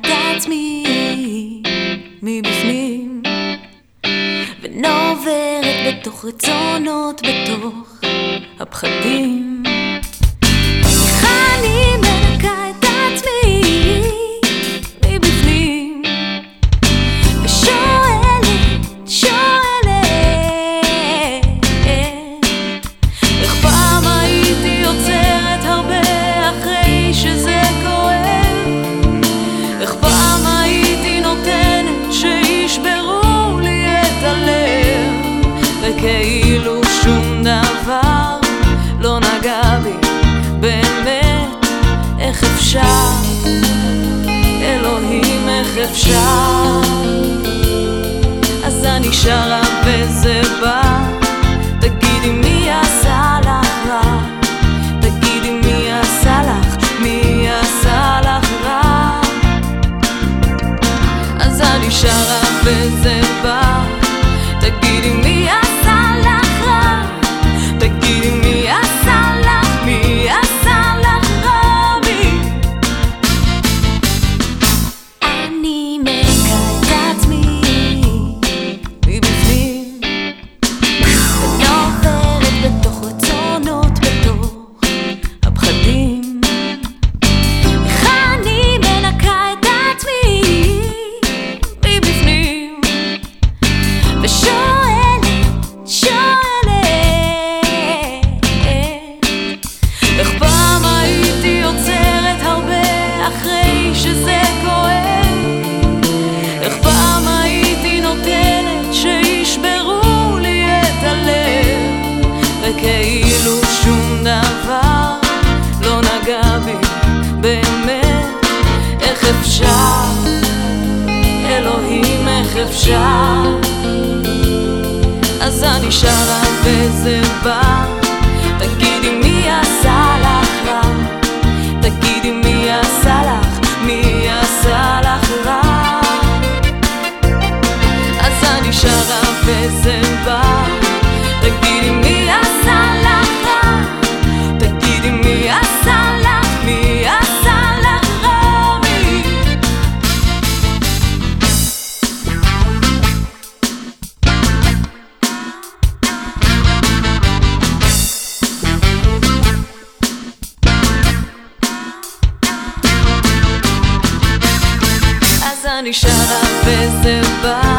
עצמי מבפנים ונוברת בתוך רצונות, בתוך הפחדים. איך אני מנקה את עצמי מבפנים ושואלת איך פעם הייתי עוצרת הרבה אחרי שזה כואב, איך פעם הייתי נותנת שישברו לי את הלב, וכאילו שום דבר לא נגע בי באמת. איך אפשר, אלוהים, איך אפשר? אז אני שרה וזה בא, תגידי מי עשה לך רע, תגידי מי עשה לך, מי עשה לך רע. אז אני שרה וזה בא, תגידי מי עשה לך רע, תגידי מי עשה לך, מי עשה לך רע, מי. אני מנקה את עצמי מבפנים ונוברת בתוך רצונות, בתוך הפחדים. איך אני מנקה את עצמי מבפנים ושואלת איך פעם הייתי עוצרת הרבה אחרי שזה כואב, איך פעם הייתי נותנת שישברו לי את הלב, וכאילו שום דבר לא נגע בי באמת. איך אפשר, אלוהים, איך אפשר? אז אני שרה וזה בא, תגידי מי עשה לך רע, תגידי מי עשה לך, מי עשה לך רע. אז אני שרה וזה בא, תגידי מי עשה לך רע, תגידי מי עשה לך, מי עשה לך רע, מי. אז אני שרה וזה בא,